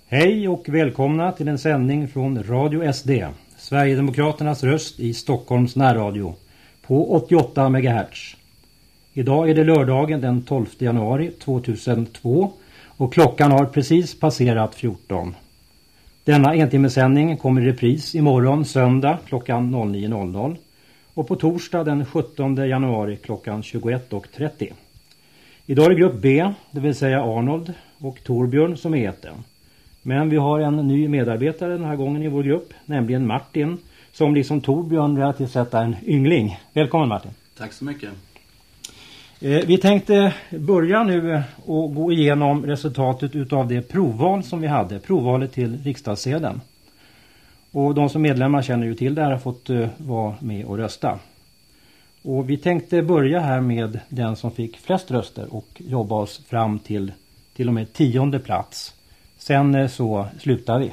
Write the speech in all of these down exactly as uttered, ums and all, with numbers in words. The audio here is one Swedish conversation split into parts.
Hej och välkomna till en sändning från Radio S D, Sverigedemokraternas röst i Stockholms närradio, på åttioåtta megahertz. Idag är det lördagen den tolfte januari tvåtusentvå och klockan har precis passerat fjorton. Denna entimmesändning kommer i repris imorgon söndag klockan nio noll noll och på torsdag den sjuttonde januari klockan tjugoett trettio. Idag är det grupp B, det vill säga Arnold och Torbjörn som är eten. Men vi har en ny medarbetare den här gången i vår grupp, nämligen Martin, som liksom Torbjörn relativt sett är en yngling. Välkommen Martin. Tack så mycket. Eh, vi tänkte börja nu och gå igenom resultatet utav det provval som vi hade, provvalet till riksdagssedeln. Och de som medlemmar känner ju till det här har fått uh, vara med och rösta. Och vi tänkte börja här med den som fick flest röster och jobba oss fram till till och med tionde plats. Sen så slutar vi.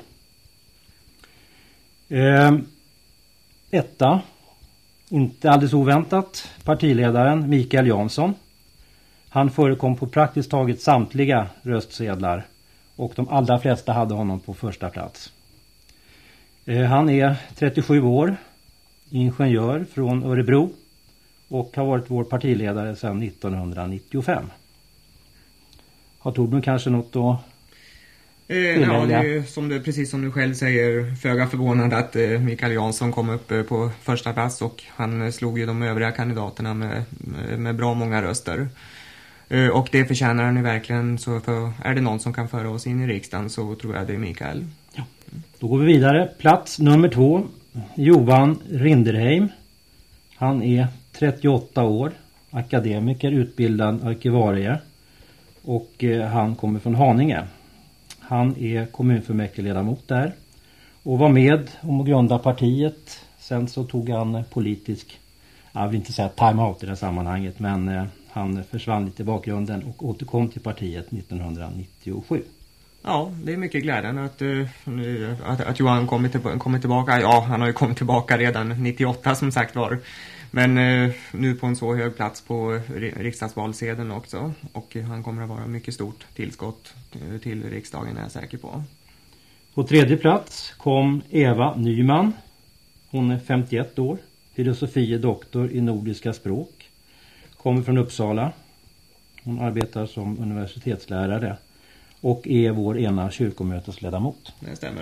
Eh, etta, inte alldeles oväntat, partiledaren Mikael Jansson. Han förekom på praktiskt taget samtliga röstsedlar och de allra flesta hade honom på första plats. Eh, han är trettiosju år, ingenjör från Örebro och har varit vår partiledare sedan nittonhundranittiofem. Har Torbjörn kanske något att Eh, ja, det är som det, precis som du själv säger, föga förvånande att eh, Mikael Jansson kom upp eh, på första plats och han eh, slog ju de övriga kandidaterna med, med, med bra många röster. Eh, och det förtjänar han ju verkligen, så för, är det någon som kan föra oss in i riksdagen så tror jag det är Mikael. Ja. Då går vi vidare. Plats nummer två, Johan Rinderheim. Han är trettioåtta år, akademiker, utbildad arkivarie och eh, han kommer från Haninge. Han är kommunfullmäktigeledamot där och var med om att grunda partiet. Sen så tog han politisk, jag vill inte säga time-out i det sammanhanget, men eh, han försvann lite i bakgrunden och återkom till partiet nittonhundranittiosju. Ja, det är mycket glädjande att, att, att Johan kommit, till, kommit tillbaka. Ja, han har ju kommit tillbaka redan nittioåtta som sagt var. Men eh, nu på en så hög plats på riksdagsvalsedeln också. Och han kommer att vara mycket stort tillskott till riksdagen är jag säker på. På tredje plats kom Eva Nyman. Hon är femtioett år, filosofie doktor i nordiska språk. Kommer från Uppsala. Hon arbetar som universitetslärare och är vår ena kyrkomötesledamot. Det stämmer.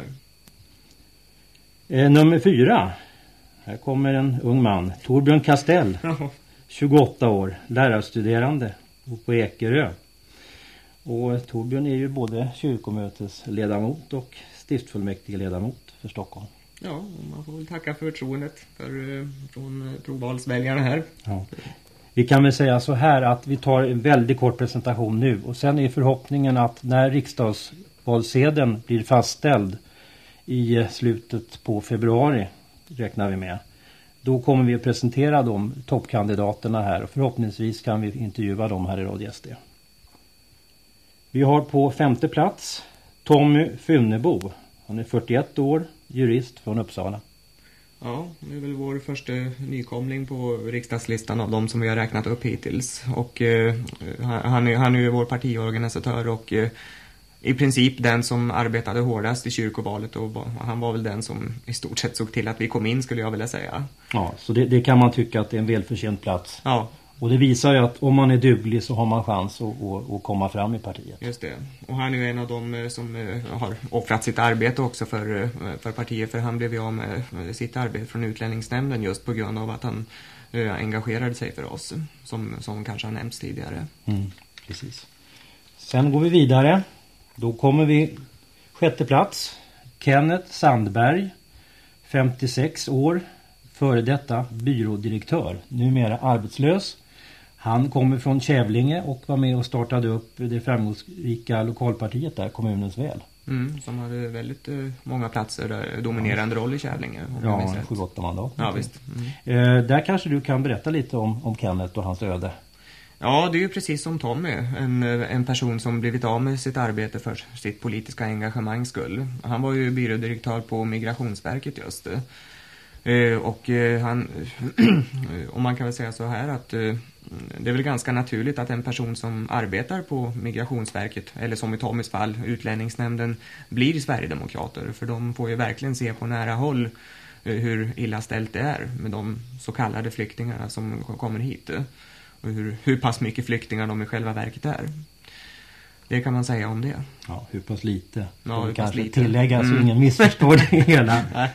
Eh, nummer fyra. Här kommer en ung man, Torbjörn Kastell, tjugoåtta år, lärarstuderande och på Ekerö. Och Torbjörn är ju både kyrkomötesledamot och stiftfullmäktigeledamot för Stockholm. Ja, man får väl tacka för förtroendet för, från provvalsväljarna här. Ja. Vi kan väl säga så här att vi tar en väldigt kort presentation nu och sen är förhoppningen att när riksdagsvalsedeln blir fastställd i slutet på februari, räknar vi med, då kommer vi att presentera de toppkandidaterna här och förhoppningsvis kan vi intervjua dem här i Radio S D. Vi har på femte plats Tommy Funebo. Han är fyrtioett år, jurist från Uppsala. Ja, det är väl vår första nykomling på riksdagslistan av de som vi har räknat upp hittills. Och eh, han, är, han är ju vår partiorganisatör och eh, i princip den som arbetade hårdast i kyrkovalet och han var väl den som i stort sett såg till att vi kom in, skulle jag vilja säga. Ja, så det, det kan man tycka att det är en välförtjänt plats. Ja. Och det visar ju att om man är duglig så har man chans att, att, att komma fram i partiet. Just det. Och han är ju en av dem som har offrat sitt arbete också för, för partiet. För han blev ju av med sitt arbete från utlänningsnämnden just på grund av att han engagerade sig för oss. Som, som kanske har nämnts tidigare. Mm, precis. Sen går vi vidare. Då kommer vi sjätte plats. Kenneth Sandberg, femtiosex år, före detta byrådirektör, numera arbetslös. Han kommer från Kävlinge och var med och startade upp det framgångsrika lokalpartiet där, Kommunens väl. Mm, som hade väldigt uh, många platser, uh, dominerande roll i Kävlinge. Ja, sju åtta mandat. Ja, visst. Mm. Uh, där kanske du kan berätta lite om, om Kenneth och hans öde. Ja, det är ju precis som Tommy, en, en person som blivit av med sitt arbete för sitt politiska engagemangs skull. Han var ju byrådirektör på Migrationsverket just det. Uh, och uh, han, och man kan väl säga så här att uh, det är väl ganska naturligt att en person som arbetar på Migrationsverket, eller som i Tommys fall, Utlänningsnämnden, blir Sverigedemokrater. För de får ju verkligen se på nära håll hur illa ställt det är med de så kallade flyktingarna som kommer hit. Och hur, hur pass mycket flyktingar de i själva verket är. Det kan man säga om det. Ja, hur pass lite. Ja, hur pass kanske lite. tillägga så Mm. ingen missförstår det hela. Nej.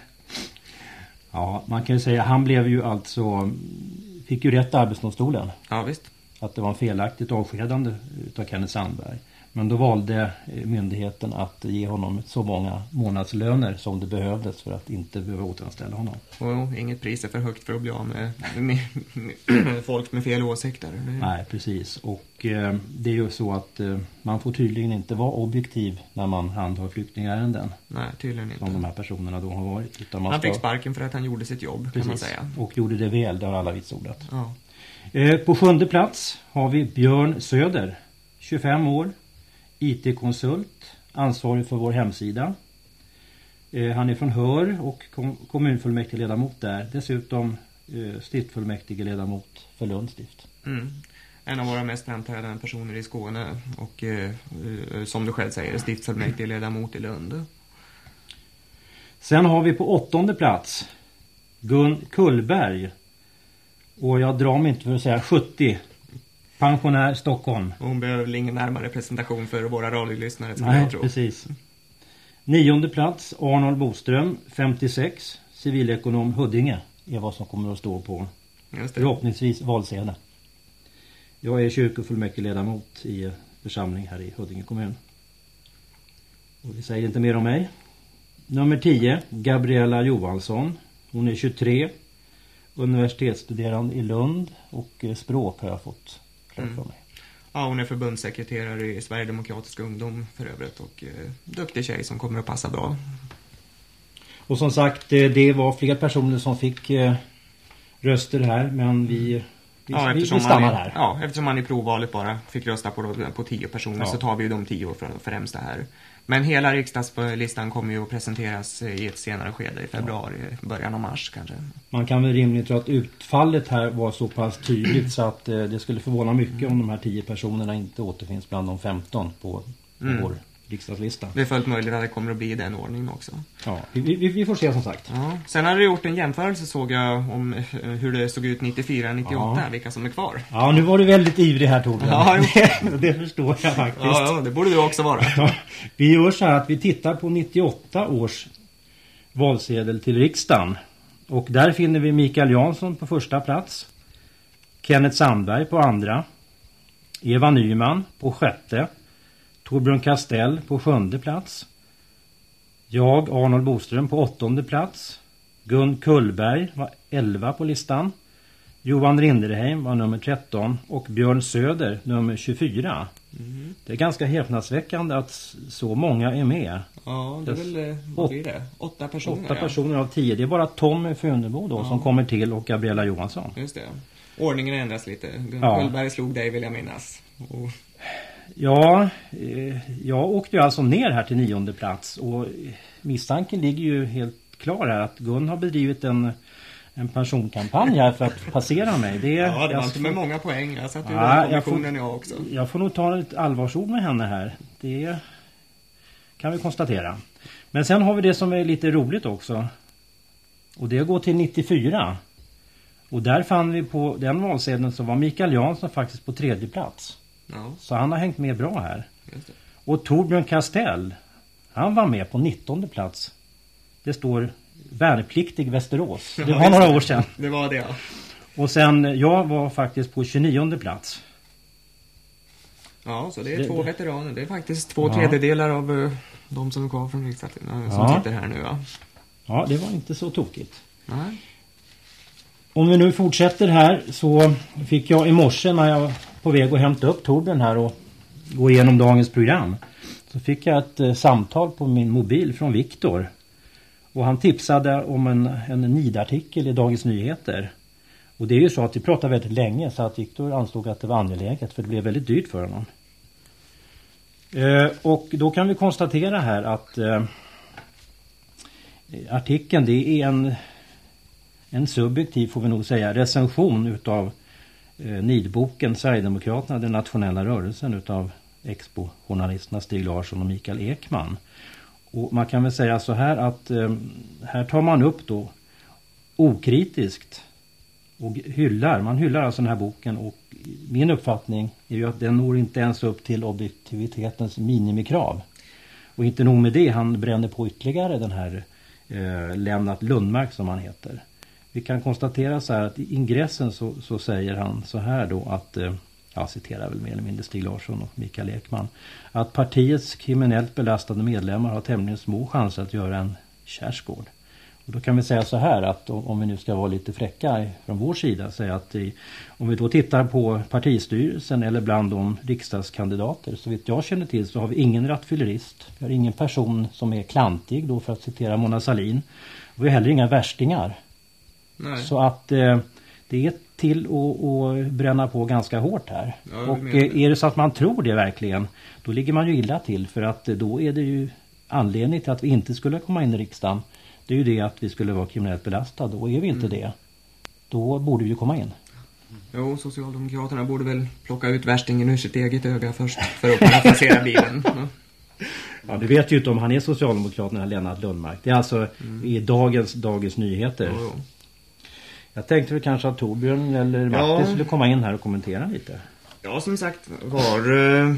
Ja, man kan ju säga han blev ju alltså, fick ju rätt Arbetsdomstolen. Ja, visst. Att det var en felaktigt avskedande utav Kenneth Sandberg. Men då valde myndigheten att ge honom så många månadslöner som det behövdes för att inte behöva återanställa honom. Och inget pris är för högt för att bli av med, med, med folk med fel åsikter. Det... Nej, precis. Och eh, det är ju så att eh, man får tydligen inte vara objektiv när man handhar flyktingärenden. Nej, tydligen inte. Som de här personerna då har varit. Utan man han fick ska... sparken för att han gjorde sitt jobb, precis. Kan man säga. Och gjorde det väl, det har alla vitsordat. Ja. Eh, på sjunde plats har vi Björn Söder, tjugofem år. I T-konsult, ansvarig för vår hemsida. Eh, han är från Hör och kom- kommunfullmäktigeledamot där. Dessutom eh, stiftfullmäktigeledamot för Lunds stift. Mm. En av våra mest framträdande personer i Skåne och eh, eh, som du själv säger, stiftfullmäktigeledamot i Lund. Sen har vi på åttonde plats Gun Kullberg. Och jag drar mig inte för att säga sjuttio. Pensionär Stockholm. Hon behöver väl ingen närmare presentation för våra radiolyssnare, skulle Nej, jag tro. precis. Nionde plats Arnold Boström, femtiosex, civilekonom Huddinge är vad som kommer att stå på Just det. förhoppningsvis valsedeln. Jag är kyrkofullmäktigeledamot i församling här i Huddinge kommun. Och vi säger inte mer om mig. Nummer tio, Gabriella Johansson. Hon är tjugotre, universitetsstuderande i Lund och språk har jag fått klart för mig. Ja, hon är förbundssekreterare i Sverigedemokratiska ungdom för övrigt och eh, duktig tjej som kommer att passa bra. Och som sagt, det var fler personer som fick eh, röster här, men vi, vi, Ja, vi, vi eftersom stannar man i, här. Ja, eftersom man i provvalet bara fick rösta på, på tio personer Ja. så tar vi ju de tio för, främst det här. Men hela riksdagslistan kommer ju att presenteras i ett senare skede i februari, början av mars kanske. Man kan väl rimligen tro att utfallet här var så pass tydligt så att eh, det skulle förvåna mycket om de här tio personerna inte återfinns bland de femton på, på Mm. vår riksdagslista. Det är fullt möjligt att det kommer att bli i den ordningen också. Ja, vi, vi, vi får se som sagt. Ja. Sen har du gjort en jämförelse, såg jag, om eh, hur det såg ut nittiofyra nittiåtta, Ja. vilka som är kvar. Ja, nu var du väldigt ivrig här Torbjörn. Ja, det, det förstår jag faktiskt. Ja, ja, det borde du också vara. Ja, vi gör så här att vi tittar på nittioåtta års valsedel till riksdagen. Och där finner vi Mikael Jansson på första plats. Kenneth Sandberg på andra. Eva Nyman på sjätte. Torbjörn Castell på sjunde plats. Jag, Arnold Boström, på åttonde plats. Gun Kullberg var elva på listan. Johan Rinderheim var nummer tretton och Björn Söder nummer tjugofyra. Mm. Det är ganska häpnadsväckande att så många är med. Ja, det är väl, vad blir det? Åtta personer. Åtta ja. personer av tio. Det är bara Tom Funebo då Ja. som kommer till och Gabriella Johansson. Just det. Ordningen ändras lite. Gun Ja. Kullberg slog dig, vill jag minnas. Och... Ja, eh, jag åkte ju alltså ner här till nionde plats och misstanken ligger ju helt klar här att Gun har bedrivit en, en personkampanj här för att passera mig. Det, Ja, det var jag inte får- med många poäng. Jag satt ju Ja, där i jag får- kommissionen jag också. Jag får nog ta ett allvarsord med henne här. Det kan vi konstatera. Men sen har vi det som är lite roligt också. Och det går till nittiofyra. Och där fann vi på den valsedeln så var Mikael Jansson faktiskt på tredje plats. Ja, Så han har hängt med bra här. just det. Och Torbjörn Castell, han var med på nittonde plats. Det står värnpliktig Västerås. Det Ja, var just några det. år sedan. Det var det, ja. Och sen jag var faktiskt på tjugonionde plats. Ja, så det är Det- två veteraner. Det är faktiskt två Ja. tredjedelar av uh, de som är kvar från riksdagen som Ja. sitter här nu, ja. Ja, det var inte så tokigt. Nej. Om vi nu fortsätter här så fick jag i morse när jag var på väg att hämta upp Torbjörn här och gå igenom dagens program. Så fick jag ett eh, samtal på min mobil från Viktor. Och han tipsade om en, en nidartikel i Dagens Nyheter. Och det är ju så att vi pratar väldigt länge så att Viktor ansåg att det var angeläget för det blev väldigt dyrt för honom. Eh, och då kan vi konstatera här att eh, artikeln det är en, en subjektiv får vi nog säga recension utav eh, nidboken Sverigedemokraterna, den nationella rörelsen utav Expo-journalisterna Stig Larsson och Mikael Ekman. Och man kan väl säga så här att eh, här tar man upp då okritiskt och hyllar, man hyllar alltså den här boken, och min uppfattning är ju att den når inte ens upp till objektivitetens minimikrav. Och inte nog med det, han bränner på ytterligare den här eh, Lennart Lundmark som han heter. Vi kan konstatera så här att i ingressen så, så säger han så här då att, eh, jag citerar väl mer eller mindre Stig Larsson och Mikael Ekman, att partiets kriminellt belastade medlemmar har tämligen små chanser att göra en Kjaersgaard. Och då kan vi säga så här att om vi nu ska vara lite fräcka från vår sida, säga att i, om vi då tittar på partistyrelsen eller bland de riksdagskandidater, så vitt jag känner till så har vi ingen rattfyllerist, vi har ingen person som är klantig då, för att citera Mona Sahlin, och vi har heller inga värstingar. Nej. Så att eh, det är till att, att bränna på ganska hårt här. Ja, och eh, är det så att man tror det verkligen, då ligger man ju illa till, för att eh, då är det ju anledning till att vi inte skulle komma in i riksdagen. Det är ju det att vi skulle vara kriminellt belastade, och är vi inte mm. det, då borde vi ju komma in. Jo, Socialdemokraterna borde väl plocka ut värstingen ur sitt eget öga först för att kunna placera bilen. Ja. Ja, du vet ju inte om han är Socialdemokraterna eller Lennart Lundmark. Det är alltså mm. i dagens Dagens Nyheter. Jo, jo. Jag tänkte väl kanske att Torbjörn eller Matti ja. skulle komma in här och kommentera lite. Ja, som sagt var...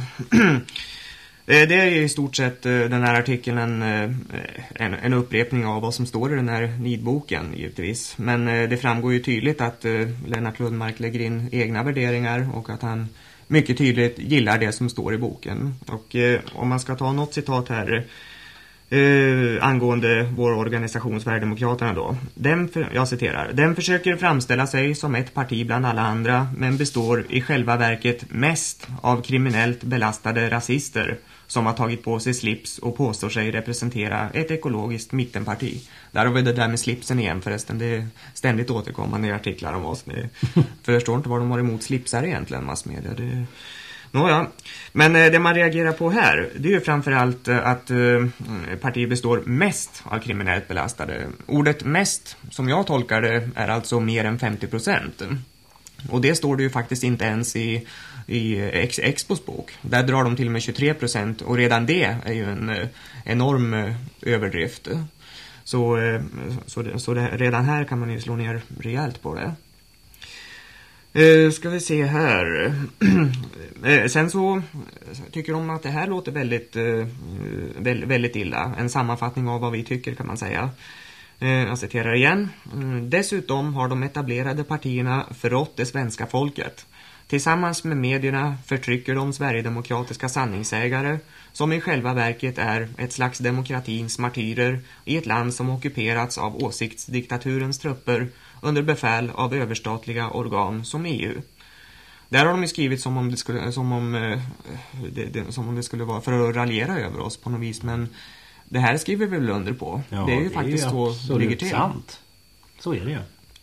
Det är i stort sett den här artikeln en, en, en upprepning av vad som står i den här nidboken givetvis. Men det framgår ju tydligt att Lennart Lundmark lägger in egna värderingar och att han mycket tydligt gillar det som står i boken. Och om man ska ta något citat här eh, angående vår organisation Sverigedemokraterna då. Den, jag citerar. Den försöker framställa sig som ett parti bland alla andra, men består i själva verket mest av kriminellt belastade rasister som har tagit på sig slips och påstår sig representera ett ekologiskt mittenparti. Där har vi det där med slipsen igen förresten. Det är ständigt återkommande i artiklar om oss. Det förstår inte vad de har emot slipsar egentligen, massmedia. Det... Nåja, men det man reagerar på här, det är ju framförallt att partiet består mest av kriminellt belastade. Ordet mest, som jag tolkar det, är alltså mer än femtio procent. Och det står det ju faktiskt inte ens i, i Ex- Expos bok. Där drar de till och med tjugotre procent, och redan det är ju en enorm överdrift. Så, så, det, så det, redan här kan man ju slå ner rejält på det. Uh, ska vi se här. uh, sen så tycker de att det här låter väldigt, uh, väldigt, väldigt illa. En sammanfattning av vad vi tycker kan man säga. Uh, jag citerar igen. Uh, dessutom har de etablerade partierna förrått det svenska folket. Tillsammans med medierna förtrycker de sverigedemokratiska sanningsägare, som i själva verket är ett slags demokratins martyrer i ett land som ockuperats av åsiktsdiktaturens trupper under befäl av överstatliga organ som E U. Där har de skrivit som om det skulle, som om, eh, det, det, som om det skulle vara för att raljera över oss på något vis, men det här skriver vi väl under på. Ja, det är ju det faktiskt är ju så det ligger till. Sant. Så är det ju.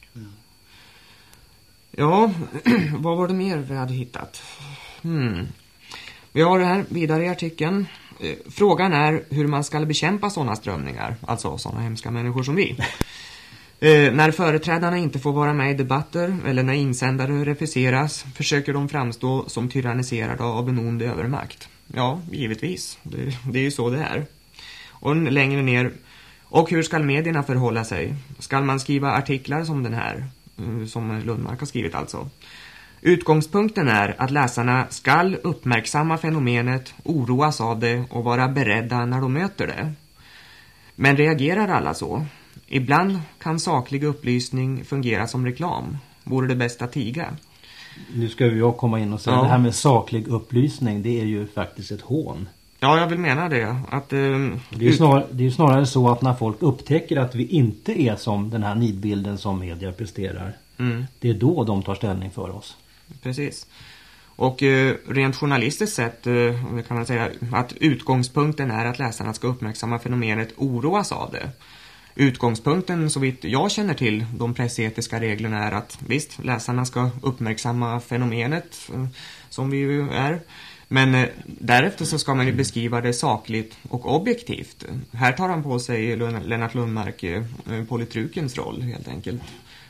Ja, vad var det mer vi hade hittat? Hmm. Vi har det här vidare i artikeln. Frågan är hur man ska bekämpa sådana strömningar, alltså sådana hemska människor som vi. Eh, när företrädarna inte får vara med i debatter eller när insändare refuseras försöker de framstå som tyranniserade av en ond övermakt. Ja, givetvis. Det, det är ju så det är. Och längre ner. Och hur ska medierna förhålla sig? Ska man skriva artiklar som den här? Som Lundmark har skrivit alltså. Utgångspunkten är att läsarna ska uppmärksamma fenomenet, oroas av det och vara beredda när de möter det. Men reagerar alla så? Ibland kan saklig upplysning fungera som reklam. Vore det bäst att tiga? Nu ska jag komma in och säga ja. Det här med saklig upplysning, det är ju faktiskt ett hån. Ja, jag vill mena det. Att, eh, det, är ju snarare, det är ju snarare så att när folk upptäcker att vi inte är som den här nidbilden som media presterar. Mm. Det är då de tar ställning för oss. Precis. Och eh, rent journalistiskt sett eh, kan man säga att utgångspunkten är att läsarna ska uppmärksamma fenomenet, oroas av det. Utgångspunkten, så vitt jag känner till de pressetiska reglerna, är att visst, läsarna ska uppmärksamma fenomenet eh, som vi ju är. Men eh, därefter så ska man ju beskriva det sakligt och objektivt. Här tar han på sig Lennart Lundmark eh, politrukens roll helt enkelt.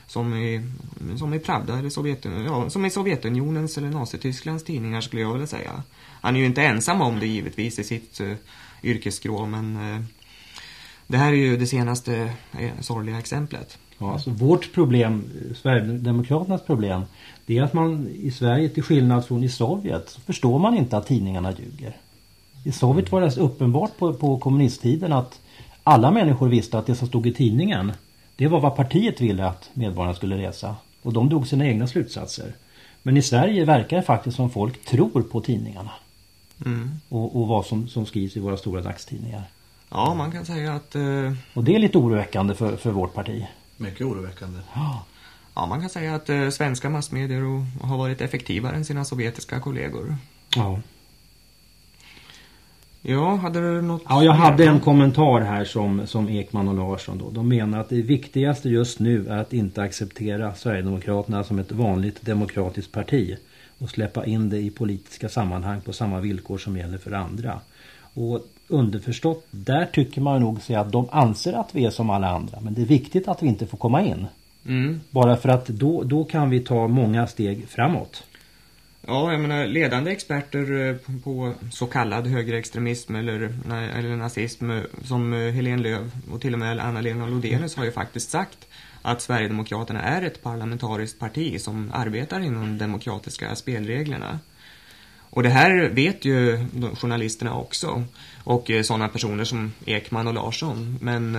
som i, som i Pravda eller Sovjetunionen, ja, som i Sovjetunionens eller Nazitysklands tidningar skulle jag vilja säga. Han är ju inte ensam om det givetvis i sitt uh, yrkesskrå, men uh, det här är ju det senaste uh, sorgliga exemplet. Ja, alltså vårt problem, Sverigedemokraternas problem, det är att man i Sverige till skillnad från i Sovjet så förstår man inte att tidningarna ljuger. I Sovjet var det så uppenbart på, på kommunisttiden att alla människor visste att det som stod i tidningen, det var vad partiet ville att medborgarna skulle läsa. Och de drog sina egna slutsatser. Men i Sverige verkar det faktiskt som folk tror på tidningarna. Mm. Och, och vad som, som skrivs i våra stora dagstidningar. Ja, man kan säga att... Uh... Och det är lite oroväckande för, för vårt parti. Mycket oroväckande. Ja. Ja, man kan säga att uh, svenska massmedier och, har varit effektivare än sina sovjetiska kollegor. Ja. Ja, hade du något... Ja, jag hade en kommentar här som, som Ekman och Larsson då. De menar att det viktigaste just nu är att inte acceptera Sverigedemokraterna som ett vanligt demokratiskt parti och släppa in det i politiska sammanhang på samma villkor som gäller för andra. Och underförstått, där tycker man nog säga att de anser att vi är som alla andra. Men det är viktigt att vi inte får komma in. Mm. Bara för att då, då kan vi ta många steg framåt. Ja, jag menar ledande experter på så kallad högerextremism eller, eller nazism som Helene Lööw och till och med Anna-Lena Lodenius har ju faktiskt sagt att Sverigedemokraterna är ett parlamentariskt parti som arbetar inom de demokratiska spelreglerna. Och det här vet ju journalisterna också och sådana personer som Ekman och Larsson. Men...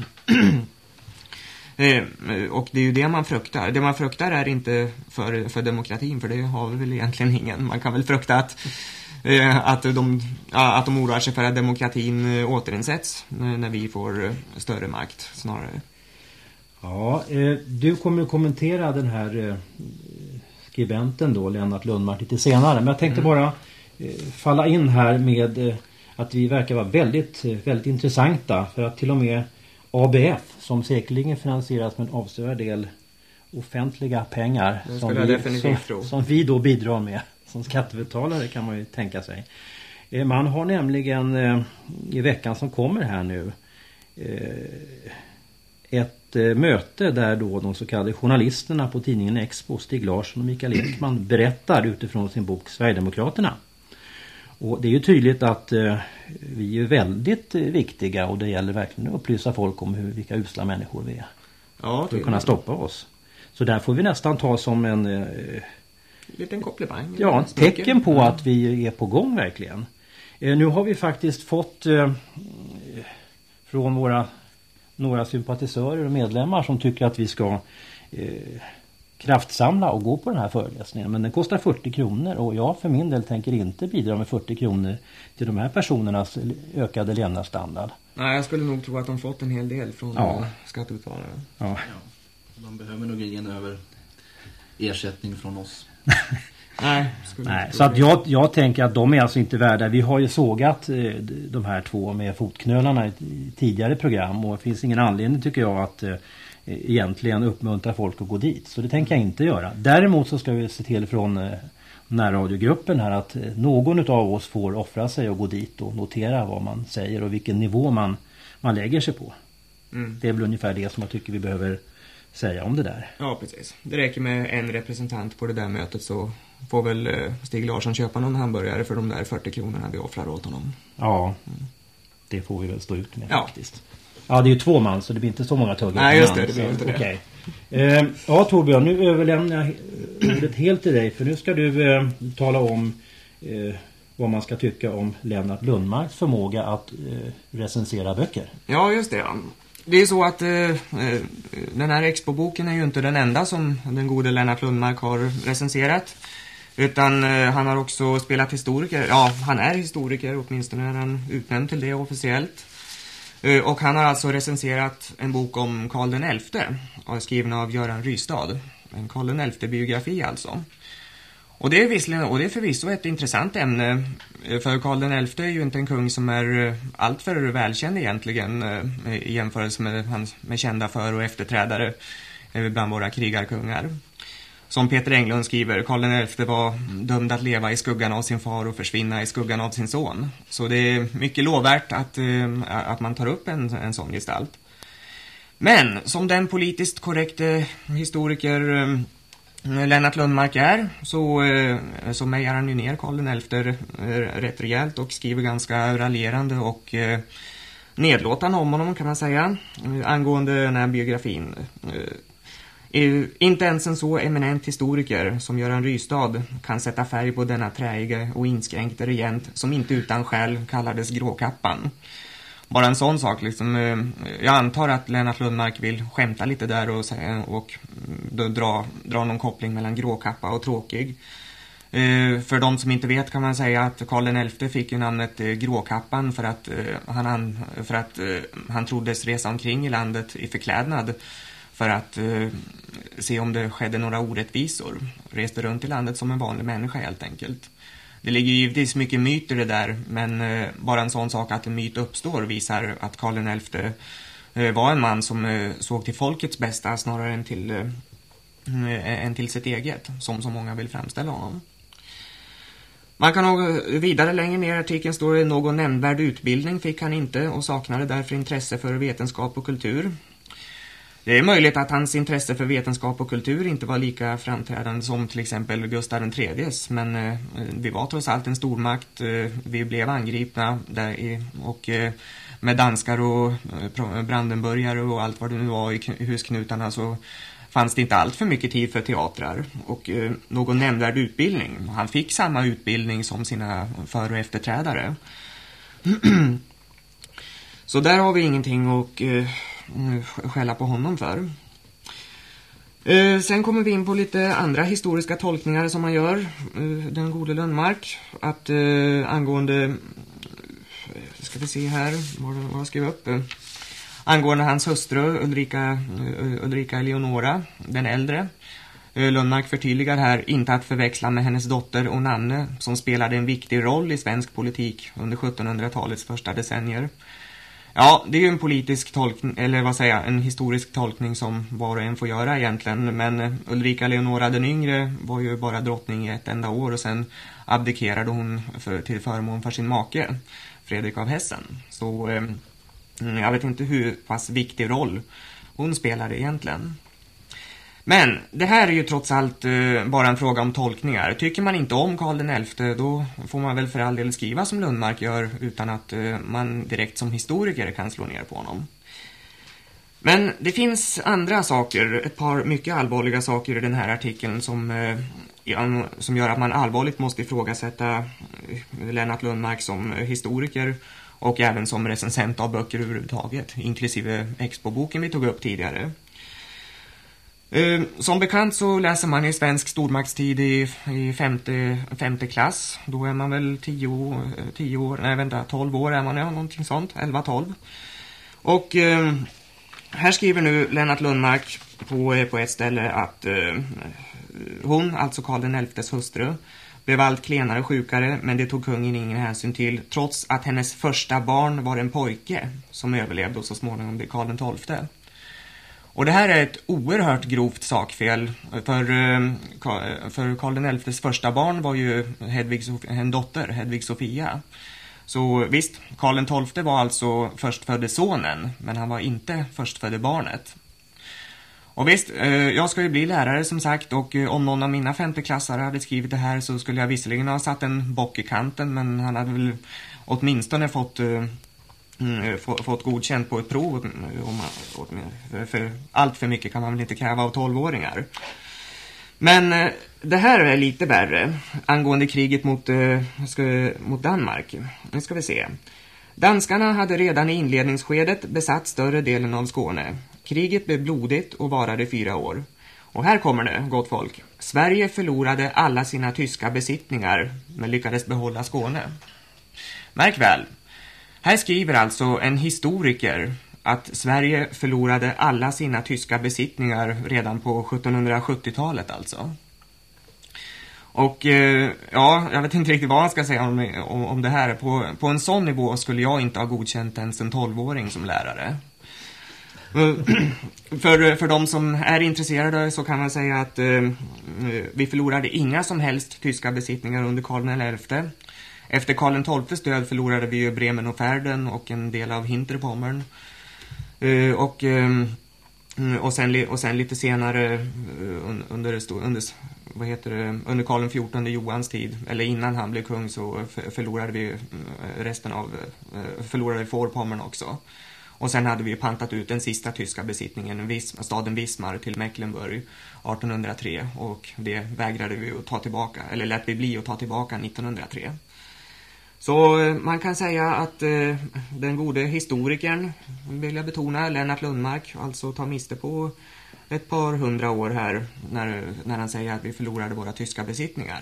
och det är ju det man fruktar. Det man fruktar är inte för, för demokratin, för det har väl egentligen ingen. Man kan väl frukta att, att, de, att de oroar sig för att demokratin återinsätts när vi får större makt snarare. Ja, du kommer att kommentera den här skribenten då, Lennart Lundmark, lite senare. Men jag tänkte mm. bara falla in här med att vi verkar vara väldigt, väldigt intressanta, för att till och med A B F, som säkerligen finansieras med en avsevärd del offentliga pengar som vi, som, som vi då bidrar med som skattebetalare, kan man ju tänka sig. Man har nämligen i veckan som kommer här nu ett möte där då de så kallade journalisterna på tidningen Expo, Stig Larsson och Mikael Ekman, berättar utifrån sin bok Sverigedemokraterna. Och det är ju tydligt att eh, vi är väldigt eh, viktiga, och det gäller verkligen att upplysa folk om hur, vilka usla människor vi är. Ja, för att kunna stoppa oss. Så där får vi nästan ta som en... Eh, liten komplimang. Ja, ett tecken på att vi är på gång verkligen. Eh, nu har vi faktiskt fått eh, från våra några sympatisörer och medlemmar som tycker att vi ska... Eh, kraftsamla och gå på den här föreläsningen. Men den kostar fyrtio kronor, och jag för min del tänker inte bidra med fyrtio kronor till de här personernas ökade levnadsstandard. Nej, jag skulle nog tro att de fått en hel del från ja. skattebetalare. Ja. Ja. De behöver nog ingen över ersättning från oss. Nej, Nej, så att jag, jag tänker att de är alltså inte värda. Vi har ju sågat eh, de här två med fotknölarna i, i tidigare program, och det finns ingen anledning tycker jag att eh, egentligen uppmuntra folk att gå dit. Så det tänker jag inte göra. Däremot så ska vi se till från eh, närradiogruppen här att eh, någon av oss får offra sig och gå dit och notera vad man säger och vilken nivå man, man lägger sig på. Mm. Det är väl ungefär det som jag tycker vi behöver säga om det där. Ja, precis. Det räcker med en representant på det där mötet, så får väl eh, Stig Larsson köpa någon hamburgare för de där fyrtio kronorna vi offrar åt honom. Ja, mm. det får vi väl stå ut med ja. faktiskt. Ja, det är ju två man, så det blir inte så många tuggar. Nej, just det, det blir inte det. Okay. Eh, ja, Torbjörn, nu överlämnar jag ordet helt till dig. För nu ska du eh, tala om eh, vad man ska tycka om Lennart Lundmarks förmåga att eh, recensera böcker. Ja, just det. Ja. Det är så att eh, den här Expo-boken är ju inte den enda som den gode Lennart Lundmark har recenserat. Utan eh, han har också spelat historiker. Ja, han är historiker, åtminstone är han utnämnd till det officiellt. Och han har alltså recenserat en bok om Karl den elfte, skriven av Göran Rystad. En Karl den elfte biografi alltså. Och det är visserligen, och det är förvisso ett intressant ämne, för Karl den elfte är ju inte en kung som är alltför välkänd egentligen i jämförelse med hans med kända för- och efterträdare bland våra krigarkungar. Som Peter Englund skriver, Karl den elfte var dömd att leva i skuggan av sin far och försvinna i skuggan av sin son. Så det är mycket lovvärt att, att man tar upp en, en sån gestalt. Men som den politiskt korrekte historiker eh, Lennart Lundmark är, så, eh, så mejar han ju ner Karl den elfte eh, rätt rejält och skriver ganska raljerande och eh, nedlåtande om honom, kan man säga, eh, angående den här biografin. Eh, eh, inte ens en så eminent historiker som Göran Rystad kan sätta färg på denna träige och inskränkte regent som inte utan skäl kallades Gråkappan. Bara en sån sak liksom, jag antar att Lennart Lundmark vill skämta lite där och, och då dra, dra någon koppling mellan Gråkappa och tråkig. För de som inte vet kan man säga att Karl den elfte fick ju namnet Gråkappan för att, han, för att han troddes resa omkring i landet i förklädnad för att se om det skedde några orättvisor. Reste runt i landet som en vanlig människa helt enkelt. Det ligger givetvis mycket myter i det där, men eh, bara en sån sak att en myt uppstår visar att Karl den elfte eh, var en man som eh, såg till folkets bästa snarare än till, eh, än till sitt eget, som så många vill framställa honom. Man kan nog vidare längre ner i artikeln står det: någon nämnvärd utbildning fick han inte och saknade därför intresse för vetenskap och kultur. Det är möjligt att hans intresse för vetenskap och kultur inte var lika framträdande som till exempel Gustav den tredjes, men eh, vi var trots allt en stormakt, eh, vi blev angripna där i, och eh, med danskar och eh, brandenburgare och allt vad det nu var i husknutarna, så fanns det inte allt för mycket tid för teatrar och eh, någon nämnvärd utbildning. Han fick samma utbildning som sina för- och efterträdare. Så där har vi ingenting och eh, skälla på honom för. Eh, sen kommer vi in på lite andra historiska tolkningar som man gör, eh, den gode Lundmark, att eh, angående eh, ska vi se här vad, vad jag skrev upp eh, angående hans hustru Ulrika, eh, Ulrika Eleonora, den äldre. eh, Lundmark förtydligar här: inte att förväxla med hennes dotter Onanne som spelade en viktig roll i svensk politik under sjuttonhundratalets första decennier. Ja, det är ju en politisk tolkning, eller vad säger jag, en historisk tolkning som var och en får göra egentligen. Men Ulrika Leonora den yngre var ju bara drottning i ett enda år och sen abdikerade hon för, till förmån för sin make, Fredrik av Hessen. Så eh, jag vet inte hur pass viktig roll hon spelade egentligen. Men det här är ju trots allt eh, bara en fråga om tolkningar. Tycker man inte om Karl den elfte, då får man väl för all del skriva som Lundmark gör utan att eh, man direkt som historiker kan slå ner på honom. Men det finns andra saker, ett par mycket allvarliga saker i den här artikeln som, eh, som gör att man allvarligt måste ifrågasätta Lennart Lundmark som historiker och även som recensent av böcker överhuvudtaget, inklusive Expo-boken vi tog upp tidigare. Eh, som bekant så läser man i svensk stormaktstid i, i femte, femte klass. Då är man väl tio, tio år, nej vänta, tolv år är man, ja, någonting sånt, elva tolv. Och eh, här skriver nu Lennart Lundmark på, på ett ställe att eh, hon, alltså Karl den elftes hustru, blev allt klenare och sjukare, men det tog kungen ingen hänsyn till, trots att hennes första barn var en pojke som överlevde och så småningom blev Karl den tolfte. Och det här är ett oerhört grovt sakfel, för, för Karl den elftes första barn var ju Hedvig, en dotter, Hedvig Sofia. Så visst, Karl den tolfte var alltså förstfödde sonen, men han var inte förstfödde barnet. Och visst, jag ska ju bli lärare som sagt, och om någon av mina femteklassare hade skrivit det här så skulle jag visserligen ha satt en bock i kanten, men han hade väl åtminstone fått... Mm, fått godkänt på ett prov. För allt för mycket kan man väl inte kräva av tolvåringar. Men det här är lite värre angående kriget mot, ska, mot Danmark. Nu ska vi se. Danskarna hade redan i inledningsskedet besatt större delen av Skåne. Kriget blev blodigt och varade fyra år. Och här kommer det, gott folk. Sverige förlorade alla sina tyska besittningar men lyckades behålla Skåne. Märk väl. Här skriver alltså en historiker att Sverige förlorade alla sina tyska besittningar redan på sjuttonhundrasjuttiotalet alltså. Och ja, jag vet inte riktigt vad man ska säga om, om, om det här. På, på en sån nivå skulle jag inte ha godkänt ens en tolvåring som lärare. för, för de som är intresserade så kan man säga att eh, vi förlorade inga som helst tyska besittningar under Karl den elfte. Efter Karl den tolftes död förlorade vi ju Bremen och Färden och en del av Hinterpommern. Uh, och uh, Och sen, och sen lite senare under, under, vad heter det, under Karl den fjortonde Johans tid, eller innan han blev kung, så förlorade vi resten av förlorade Vorpommern också. Och sen hade vi pantat ut den sista tyska besittningen, Vis, staden Wismar, till Mecklenburg artonhundratre, och det vägrade vi att ta tillbaka, eller lät vi bli att ta tillbaka nittonhundratre. Så man kan säga att eh, den gode historikern, vill jag betona, Lennart Lundmark, alltså tar miste på ett par hundra år här när, när han säger att vi förlorade våra tyska besittningar.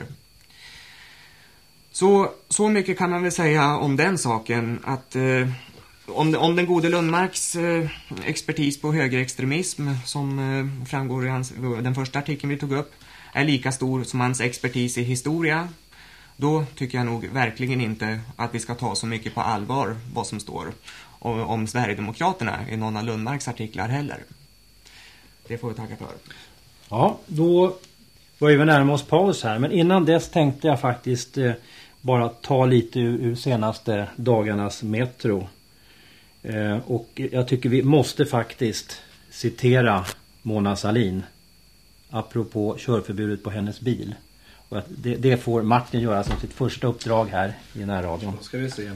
Så, så mycket kan man väl säga om den saken, att eh, om, om den gode Lundmarks eh, expertis på högerextremism, som eh, framgår i hans, den första artikeln vi tog upp, är lika stor som hans expertis i historia, då tycker jag nog verkligen inte att vi ska ta så mycket på allvar vad som står om, om Sverigedemokraterna i någon av Lundmarks artiklar heller. Det får vi tacka för. Ja, då var vi närmare oss paus här. Men innan dess tänkte jag faktiskt eh, bara ta lite ur, ur senaste dagarnas Metro. Eh, och jag tycker vi måste faktiskt citera Mona Sahlin apropå körförbudet på hennes bil. Och att det, det får Martin göra som sitt första uppdrag här i den här radion. Då ska vi se.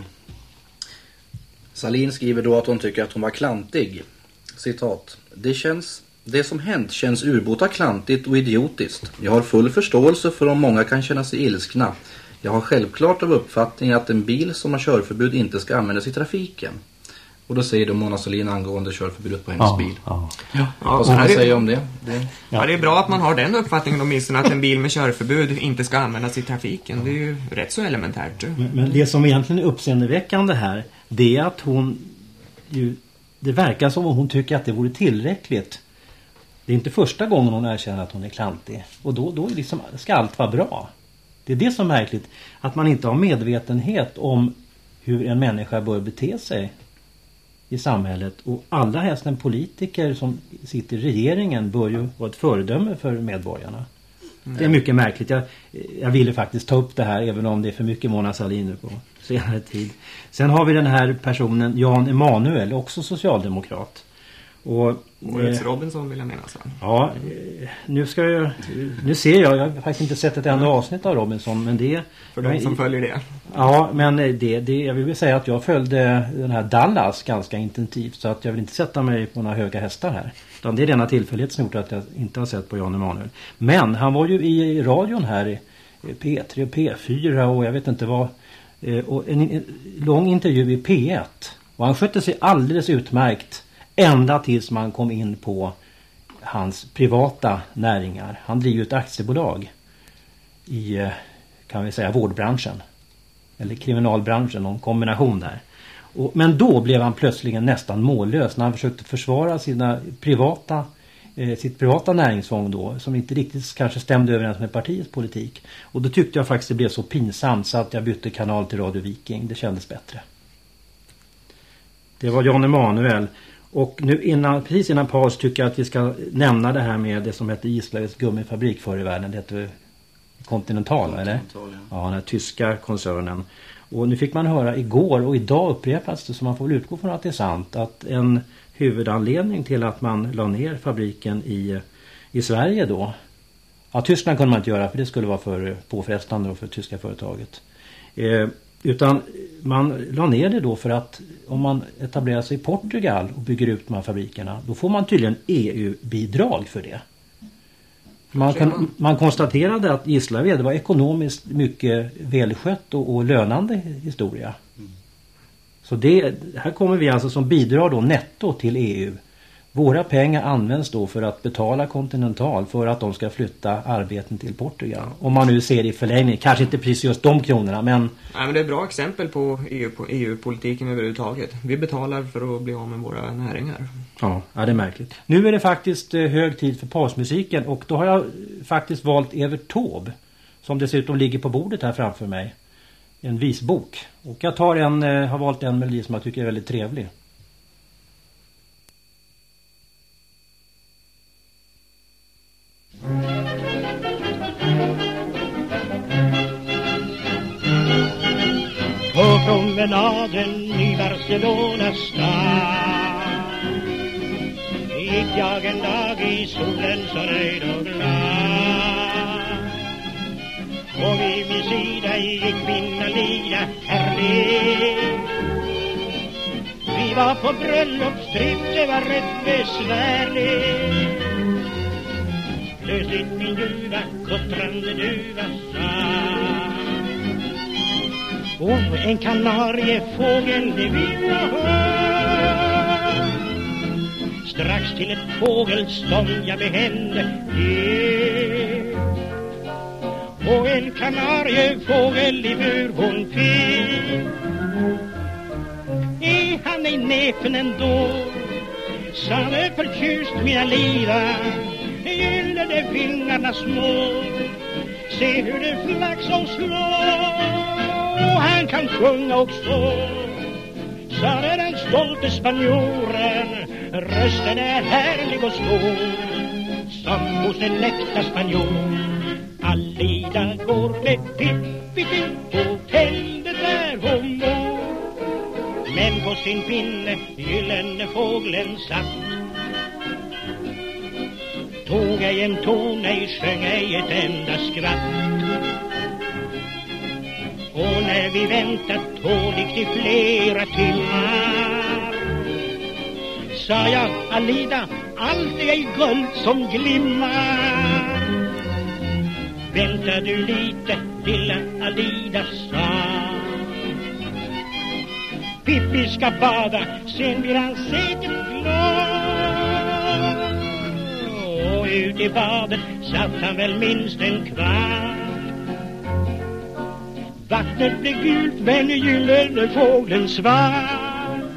Sahlin skriver då att hon tycker att hon var klantig. Citat. Det känns... Det som hänt känns urbota klantigt och idiotiskt. Jag har full förståelse för om många kan känna sig ilskna. Jag har självklart av uppfattning att en bil som har körförbud inte ska användas i trafiken. Och då säger då Mona Sahlin angående körförbudet på hennes ja, bil. Ja. Ja. Ja, vad ska man säga om det? det? Ja, det är bra att man har den uppfattningen åtminstone, att en bil med körförbud inte ska användas i trafiken. Det är ju rätt så elementärt. Men, men det som egentligen är uppseendeväckande här, det är att hon ju, det verkar som om hon tycker att det vore tillräckligt. Det är inte första gången hon erkänner att hon är klantig. Och då, då är liksom, ska allt vara bra. Det är det som är märkligt. Att man inte har medvetenhet om hur en människa bör bete sig i samhället. Och alla hästen politiker som sitter i regeringen bör ju vara ett föredöme för medborgarna. Mm. Det är mycket märkligt. Jag, jag ville faktiskt ta upp det här, även om det är för mycket Mona Sahlin nu på senare tid. Sen har vi den här personen, Jan Emanuel, också socialdemokrat. Och Årets Robinson vill jag mena så. Ja, nu ska jag nu ser jag, jag har faktiskt inte sett ett enda avsnitt av Robinson, men det för de som följer det. Ja, men det, det jag vill säga att jag följde den här Dallas ganska intensivt, så att jag vill inte sätta mig på några höga hästar här. Utan det är denna tillfällighet som gjort att jag inte har sett på Jan Emanuel. Men han var ju i radion här i P tre och P fyra och jag vet inte vad, och en, en lång intervju i P ett, och han skötte sig alldeles utmärkt. Ända tills man kom in på hans privata näringar. Han driver ju ett aktiebolag i, kan vi säga, vårdbranschen. Eller kriminalbranschen, någon kombination där. Och, men då blev han plötsligen nästan mållös när han försökte försvara sina privata, eh, sitt privata näringsfång då. Som inte riktigt kanske stämde överens med partiets politik. Och då tyckte jag faktiskt det blev så pinsamt så att jag bytte kanal till Radio Viking. Det kändes bättre. Det var Jan Emanuel. Och nu innan, precis innan paus tycker jag att vi ska nämna det här med det som heter Gislaveds gummifabrik förr i världen. Det heter Continental, Continental eller? Ja. Ja, den här tyska koncernen. Och nu fick man höra igår och idag upprepas det, så man får väl utgå från att det är sant, att en huvudanledning till att man la ner fabriken i, i Sverige då. Ja, Tyskland kunde man inte göra för det skulle vara för påfrestande och för tyska företaget. Eh, Utan man la ner det då för att om man etablerar sig i Portugal och bygger ut de här fabrikerna, då får man tydligen E U-bidrag för det. Man, kan, man konstaterade att Gislaved var ekonomiskt mycket välskött och, och lönande historia. Så det, här kommer vi alltså som bidrar då netto till E U. Våra pengar används då för att betala Continental för att de ska flytta arbeten till Portugal. Om man nu ser det i förlängning. Kanske inte precis just de kronorna, men... Nej, men det är ett bra exempel på E U, på E U-politiken överhuvudtaget. Vi betalar för att bli av med våra näringar. Ja, ja, det är märkligt. Nu är det faktiskt eh, hög tid för pausmusiken. Och då har jag faktiskt valt Evert Taube, som dessutom ligger på bordet här framför mig. En visbok. Och jag tar en, eh, har valt en melodi som jag tycker är väldigt trevlig. På promenaden i Barcelona stad gick jag en dag i solen så nöjd och glad. Och vid min sida gick min Alida härlig. Vi var på bröllopstryck, det var rätt besvärligt. Plötsligt min ljuva, kuttrande duva sa: åh, en kanariefågel, det vill jag ha. Strax till ett fågelstånd jag behände det. Och en kanariefågel i bur hon fick. Är han i näpen ändå, sa det förtjust mina lira. Gyllene fingrarna små, se hur det flax och slår. Han kan sjunga också, sa det den stolte spanjoren. Rösten är härlig och stor, som hos en äkta spanjor. Alida går med Pippi på tältet där hon bor. Men på sin pinne gyllene fågeln satt. Tog ej en ton, ej sjöng ej ett enda skratt. Och när vi väntat tåligt i flera timmar, sa jag: Alida, allt är ej guld som glimmar. Vänta du lite, lilla Alida, sa. Pippi ska bada, sen blir han säkert glad. Och ut i badet satt han väl minst en kvart. Vattnet blev gult men gyllene fågeln svart.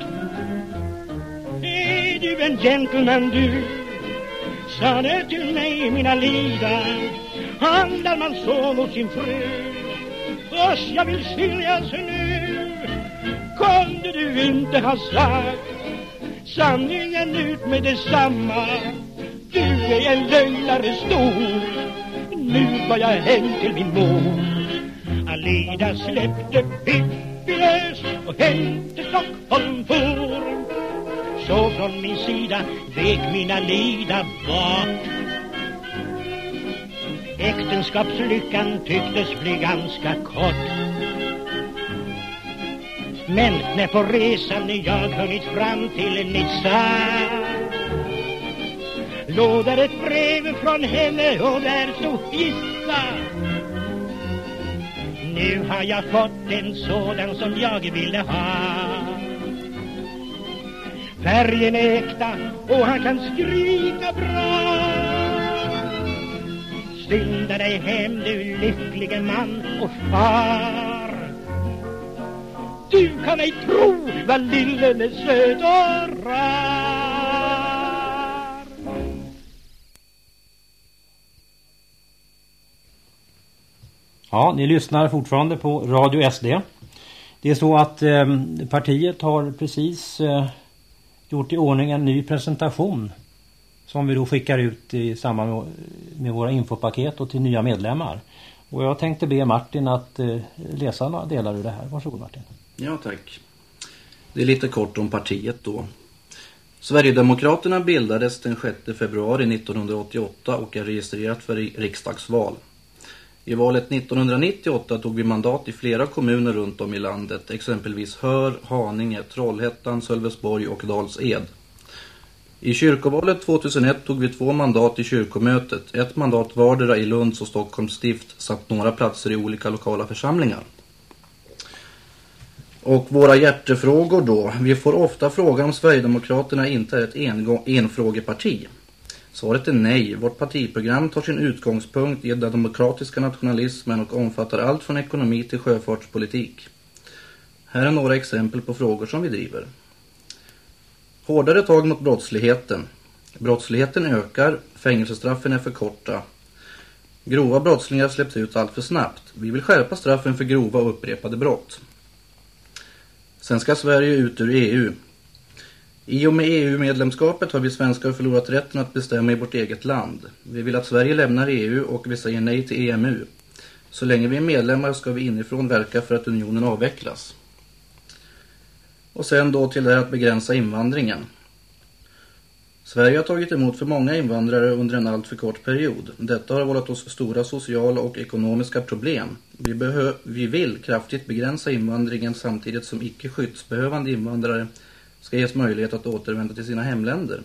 Är du en gentleman du, sa det till mig min Alida. Handlar man så mot sin fru, oss jag vill skiljas nu. Kunde du inte ha sagt sanningen ut med detsamma? Du är en lögnare stor, nu var jag hem till min mor. Alida släppte Pippi lös och hem till Stockholm for. Så från min sida vek min Alida bort. Äktenskapslyckan tycktes bli ganska kort. Men när på resan jag hunnit fram till Nissa, låg där ett brev från henne och där stod gissa. Nu har jag fått en sådan som jag ville ha. Färgen är äkta och han kan skrika bra. Skynda dig hem du lycklige man och far. Du kan ej tro vad lillen är söt och rar. Ja, ni lyssnar fortfarande på Radio S D. Det är så att eh, partiet har precis eh, gjort i ordning en ny presentation som vi då skickar ut i samband med, med våra infopaket och till nya medlemmar. Och jag tänkte be Martin att eh, läsa några delar ur det här. Varsågod Martin. Ja, tack. Det är lite kort om partiet då. Sverigedemokraterna bildades den sjätte februari nittonhundraåttioåtta och är registrerat för riksdagsval. I valet nittonhundranittioåtta tog vi mandat i flera kommuner runt om i landet, exempelvis Hör, Haninge, Trollhättan, Sölvesborg och Dals-Ed. I kyrkovalet tvåtusenett tog vi två mandat i kyrkomötet, ett mandat vardera i Lunds och Stockholms stift samt några platser i olika lokala församlingar. Och våra hjärtefrågor då. Vi får ofta fråga om Sverigedemokraterna inte är ett enfrågeparti. Svaret är nej. Vårt partiprogram tar sin utgångspunkt i den demokratiska nationalismen och omfattar allt från ekonomi till sjöfartspolitik. Här är några exempel på frågor som vi driver. Hårdare tag mot brottsligheten. Brottsligheten ökar, fängelsestraffen är för korta. Grova brottslingar släpps ut allt för snabbt. Vi vill skärpa straffen för grova och upprepade brott. Sen ska Sverige ut ur E U. I och med E U-medlemskapet har vi svenskar förlorat rätten att bestämma i vårt eget land. Vi vill att Sverige lämnar E U och vi säger nej till E M U. Så länge vi är medlemmar ska vi inifrån verka för att unionen avvecklas. Och sen då till det här att begränsa invandringen. Sverige har tagit emot för många invandrare under en alltför kort period. Detta har vållat oss stora sociala och ekonomiska problem. Vi, behö- vi vill kraftigt begränsa invandringen samtidigt som icke skyddsbehövande invandrare ska ges möjlighet att återvända till sina hemländer.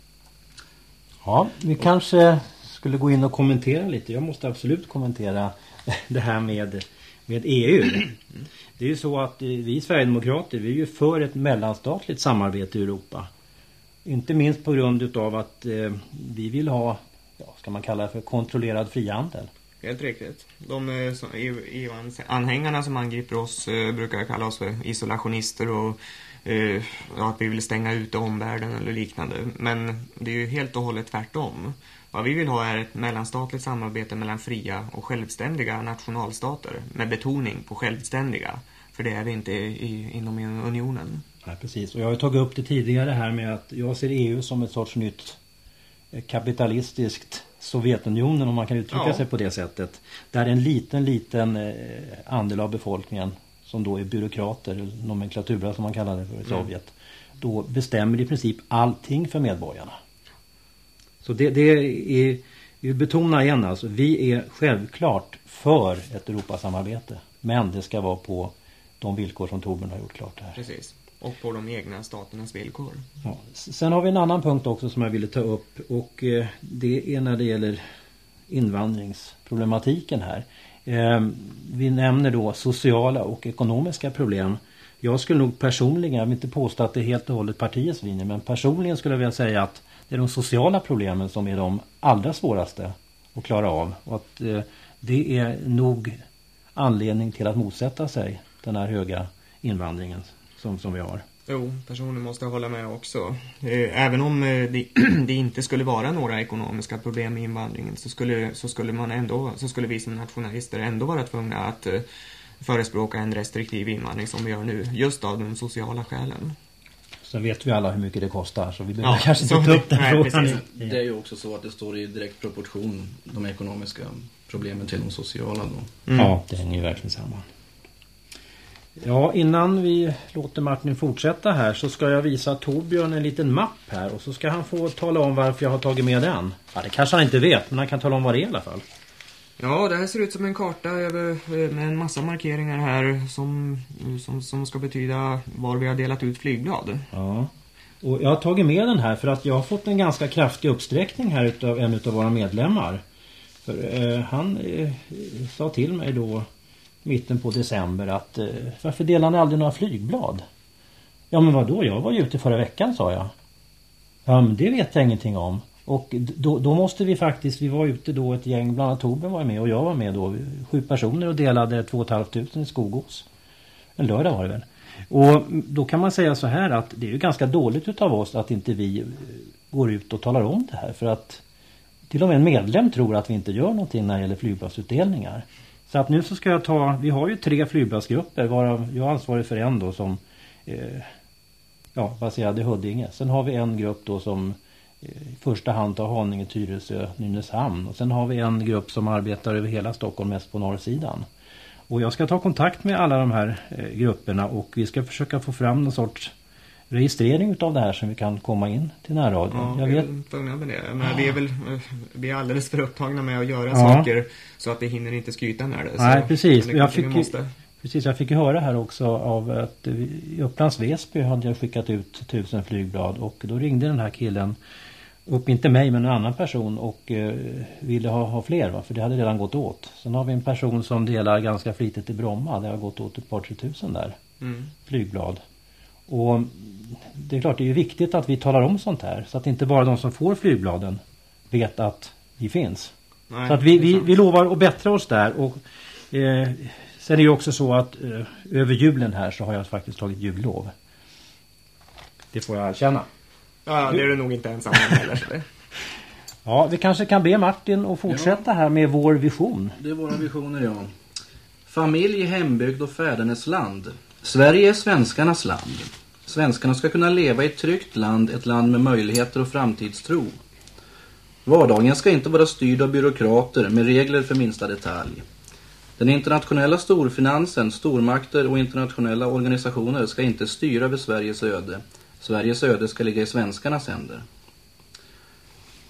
Ja, vi kanske skulle gå in och kommentera lite. Jag måste absolut kommentera det här med, med E U. Det är ju så att vi Sverigedemokrater, vi är ju för ett mellanstatligt samarbete i Europa. Inte minst på grund av att eh, vi vill ha, ja, ska man kalla det för kontrollerad frihandel. Helt riktigt. De E U-anhängarna som angriper oss eh, brukar kalla oss för isolationister och eh, att vi vill stänga ut omvärlden eller liknande. Men det är ju helt och hållet tvärtom. Vad vi vill ha är ett mellanstatligt samarbete mellan fria och självständiga nationalstater med betoning på självständiga. För det är vi inte i, inom unionen. Ja, precis. Och jag har tagit upp det tidigare här med att jag ser E U som ett sorts nytt kapitalistiskt Sovjetunionen, om man kan uttrycka ja. sig på det sättet. Där en liten, liten andel av befolkningen, som då är byråkrater, nomenklatura som man kallar det för i Sovjet, mm. då bestämmer i princip allting för medborgarna. Så det, det är, vi betonar igen alltså, vi är självklart för ett Europasamarbete, men det ska vara på de villkor som Torbjörn har gjort klart här. Precis. Och på de egna staternas villkor. Ja. Sen har vi en annan punkt också som jag ville ta upp, och eh, det är när det gäller invandringsproblematiken här. Eh, vi nämner då sociala och ekonomiska problem. Jag skulle nog personligen, jag vill inte påstå att det är helt och hållet partiets linje, men personligen skulle jag vilja säga att det är de sociala problemen som är de allra svåraste att klara av. Och att eh, det är nog anledning till att motsätta sig den här höga invandringen som, som vi har. Jo, personen måste hålla med också. Även om det, det inte skulle vara några ekonomiska problem med invandringen, så skulle, så skulle man ändå, så skulle vi som nationalister ändå vara tvungna att förespråka en restriktiv invandring som vi gör nu, just av de sociala skälen. Så vet vi alla hur mycket det kostar, så vi behöver ja, kanske inte ta upp den nej, frågan. Det är ju också så att det står i direkt proportion, de ekonomiska problemen till de sociala då. Mm. Ja, det hänger ju verkligen samman. Ja, innan vi låter Martin fortsätta här så ska jag visa Torbjörn en liten mapp här, och så ska han få tala om varför jag har tagit med den. Ja, det kanske han inte vet, men han kan tala om vad det är i alla fall. Ja, det här ser ut som en karta över, med en massa markeringar här som, som, som ska betyda var vi har delat ut flygblad. Ja, och jag har tagit med den här för att jag har fått en ganska kraftig uppsträckning här utav en utav våra medlemmar. För eh, han eh, sa till mig då mitten på december att eh, varför delar ni aldrig några flygblad? Ja, men vadå? Jag var ju ute förra veckan, sa jag. Ja, men det vet jag ingenting om. Och då, då måste vi faktiskt, vi var ute då ett gäng, bland annat Torbjörn var med och jag var med då, sju personer, och delade två tusen femhundra i Skogås. En lördag var det väl. Och då kan man säga så här att det är ju ganska dåligt utav oss att inte vi går ut och talar om det här, för att till och med en medlem tror att vi inte gör någonting när det gäller flygbladsutdelningar. Så att nu så ska jag ta, vi har ju tre flygbladsgrupper, varav jag är ansvarig för en då som, eh, ja, baserad i Huddinge. Sen har vi en grupp då som eh, i första hand tar Haninge, Tyresö, Nynäshamn. Och sen har vi en grupp som arbetar över hela Stockholm, mest på norrsidan. Och jag ska ta kontakt med alla de här eh, grupperna, och vi ska försöka få fram någon sorts registrering av det här som vi kan komma in till närradion. Ja, jag vet. Med det. Men ja. vi, är väl, vi är alldeles för upptagna med att göra ja. saker så att vi hinner inte skryta med det. Nej, så precis. Det jag fick, måste... precis. Jag fick ju höra här också av att i Upplands Väsby hade jag skickat ut tusen flygblad, och då ringde den här killen upp, inte mig men en annan person, och eh, ville ha, ha fler, va? För det hade redan gått åt. Sen har vi en person som delar ganska flitigt i Bromma, det har gått åt ett par tre tusen där mm. flygblad. Och det är klart, det är ju viktigt att vi talar om sånt här, så att inte bara de som får flygbladen vet att vi finns. Nej, så att vi, vi, vi lovar att bättra oss där. Och eh, sen är det ju också så att eh, över julen här så har jag faktiskt tagit jullov. Det får jag känna. Ja, det är du nog inte ensam om heller. Så det. Ja, vi kanske kan be Martin att fortsätta ja. här med vår vision. Det är våra visioner, ja. Familj, hembygd och fädernes land. Sverige är svenskarnas land. Svenskarna ska kunna leva i ett tryggt land, ett land med möjligheter och framtidstro. Vardagen ska inte vara styrd av byråkrater med regler för minsta detalj. Den internationella storfinansen, stormakter och internationella organisationer ska inte styra över Sveriges öde. Sveriges öde ska ligga i svenskarnas händer.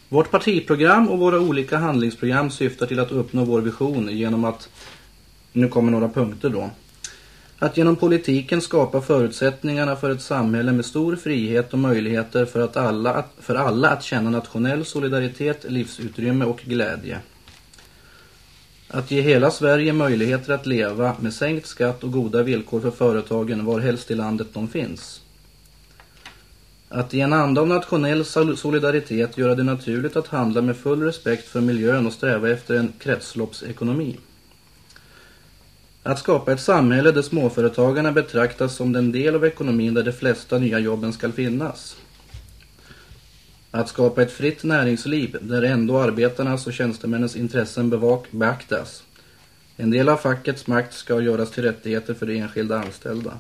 Vårt partiprogram och våra olika handlingsprogram syftar till att uppnå vår vision genom att, nu kommer några punkter då, att genom politiken skapa förutsättningarna för ett samhälle med stor frihet och möjligheter för, att alla, för alla att känna nationell solidaritet, livsutrymme och glädje. Att ge hela Sverige möjligheter att leva med sänkt skatt och goda villkor för företagen var helst i landet de finns. Att i en anda av nationell solidaritet göra det naturligt att handla med full respekt för miljön och sträva efter en kretsloppsekonomi. Att skapa ett samhälle där småföretagarna betraktas som den del av ekonomin där de flesta nya jobben ska finnas. Att skapa ett fritt näringsliv där ändå arbetarnas och tjänstemännens intressen bevak- beaktas. En del av fackets makt ska göras till rättigheter för de enskilda anställda.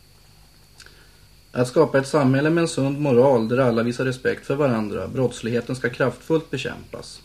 Att skapa ett samhälle med en sund moral där alla visar respekt för varandra. Brottsligheten ska kraftfullt bekämpas.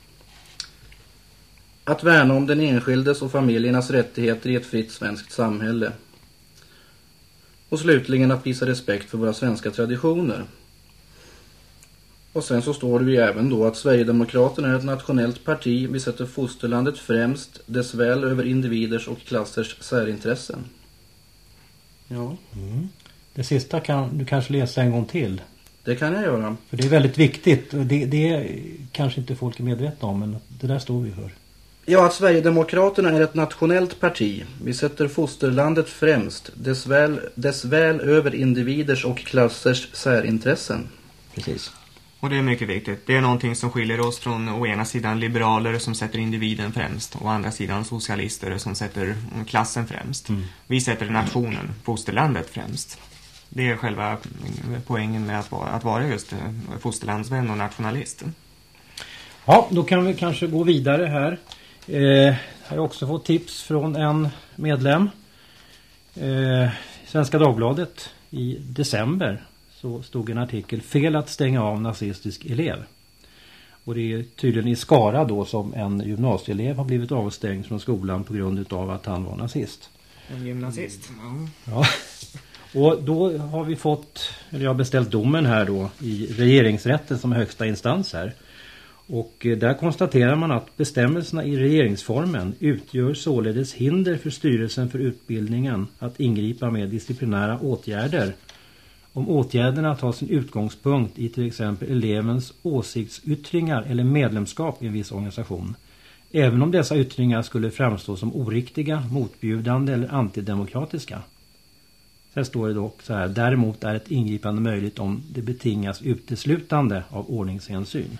Att värna om den enskildes och familjernas rättigheter i ett fritt svenskt samhälle. Och slutligen att visa respekt för våra svenska traditioner. Och sen så står det ju även då att Sverigedemokraterna är ett nationellt parti. Vi sätter fosterlandet främst, dess väl över individers och klassers särintressen. Ja. Mm. Det sista kan du kanske läsa en gång till. Det kan jag göra. För det är väldigt viktigt. Det, det kanske inte folk är medvetna om, men det där står vi för. Ja, att Sverigedemokraterna är ett nationellt parti. Vi sätter fosterlandet främst, dess väl, dess väl över individers och klassers särintressen. Precis. Och det är mycket viktigt. Det är någonting som skiljer oss från å ena sidan liberaler som sätter individen främst och å andra sidan socialister som sätter klassen främst. Mm. Vi sätter nationen, fosterlandet främst. Det är själva poängen med att vara, att vara just fosterlandsvän och nationalist. Ja, då kan vi kanske gå vidare här. Eh, jag har också fått tips från en medlem. Eh, Svenska Dagbladet i december så stod en artikel: fel att stänga av nazistisk elev. Och det är tydligen i Skara då som en gymnasieelev har blivit avstängd från skolan på grund av att han var nazist. En gymnasist. Mm. Ja. Och då har vi fått, eller jag har beställt domen här då i regeringsrätten som högsta instans här. Och där konstaterar man att bestämmelserna i regeringsformen utgör således hinder för styrelsen för utbildningen att ingripa med disciplinära åtgärder om åtgärderna tar sin utgångspunkt i till exempel elevens åsiktsyttringar eller medlemskap i en viss organisation. Även om dessa yttringar skulle framstå som oriktiga, motbjudande eller antidemokratiska. Sen står det dock så här: däremot är ett ingripande möjligt om det betingas uteslutande av ordningshänsyn.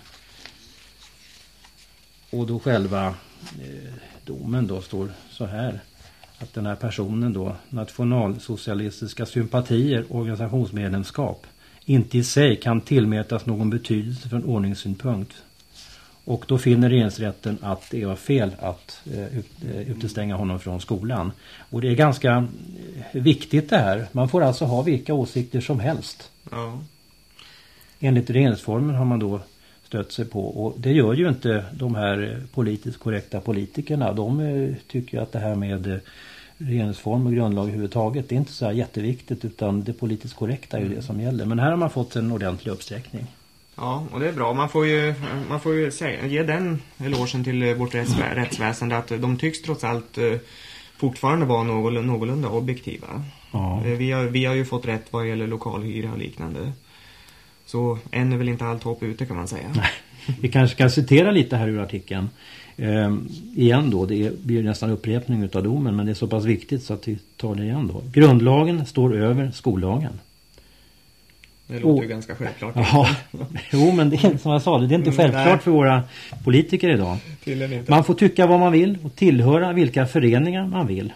Och då själva eh, domen då står så här: att den här personen då, nationalsocialistiska sympatier, organisationsmedlemskap, inte i sig kan tillmätas någon betydelse från ordningssynpunkt. Och då finner regeringsrätten att det var fel att eh, ut, eh, utestänga honom från skolan. Och det är ganska eh, viktigt det här. Man får alltså ha vilka åsikter som helst. Ja. Enligt regeringsformen har man då stött sig på. Och det gör ju inte de här politiskt korrekta politikerna. De eh, tycker att det här med eh, regeringsform och grundlag överhuvudtaget, det är inte så här jätteviktigt, utan det politiskt korrekta är ju det som gäller. Men här har man fått en ordentlig uppsträckning. Ja, och det är bra. Man får ju, man får ju säga, ge den elogen till vårt rättsvä- rättsväsende att de tycks trots allt eh, fortfarande vara någorlunda, någorlunda objektiva. Ja. Eh, vi, har, vi har ju fått rätt vad gäller lokalhyra och liknande. Så än är väl inte allt hopp ute, kan man säga. Nej. Vi kanske kan citera lite här ur artikeln. Eh, igen då, det blir nästan upprepning av domen, men det är så pass viktigt så att vi tar det igen då. Grundlagen står över skollagen. Det låter oh. ju ganska självklart. Ja, jo, men det är, som jag sa, det är inte självklart Nej. för våra politiker idag. Man får tycka vad man vill och tillhöra vilka föreningar man vill.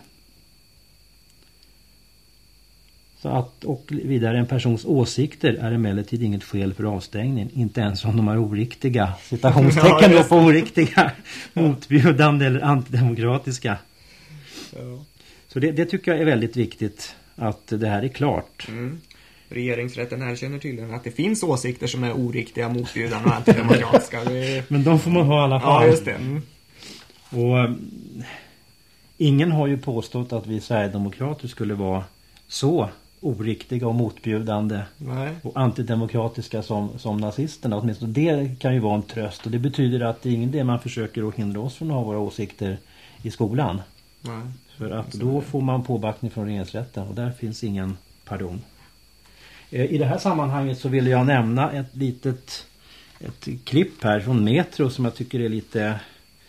Så att, och vidare, en persons åsikter är emellertid inget skäl för avstängning. Inte ens om de är oriktiga. Citationstecken ja, då på oriktiga, motbjudande eller antidemokratiska. Ja. Så det, det tycker jag är väldigt viktigt att det här är klart. Mm. Regeringsrätten erkänner tydligen att det finns åsikter som är oriktiga, motbjudande och antidemokratiska. Det... Men de får man ha i alla fall. Ja, just det. Mm. Och um, ingen har ju påstått att vi Sverigedemokrater skulle vara så oriktiga och motbjudande Nej. och antidemokratiska som, som nazisterna. Åtminstone det kan ju vara en tröst, och det betyder att det är ingen det man försöker att hindra oss från att ha våra åsikter i skolan. Nej. För att då får man påbackning från regeringsrätten, och där finns ingen pardon. I det här sammanhanget så vill jag nämna ett litet ett klipp här från Metro som jag tycker är lite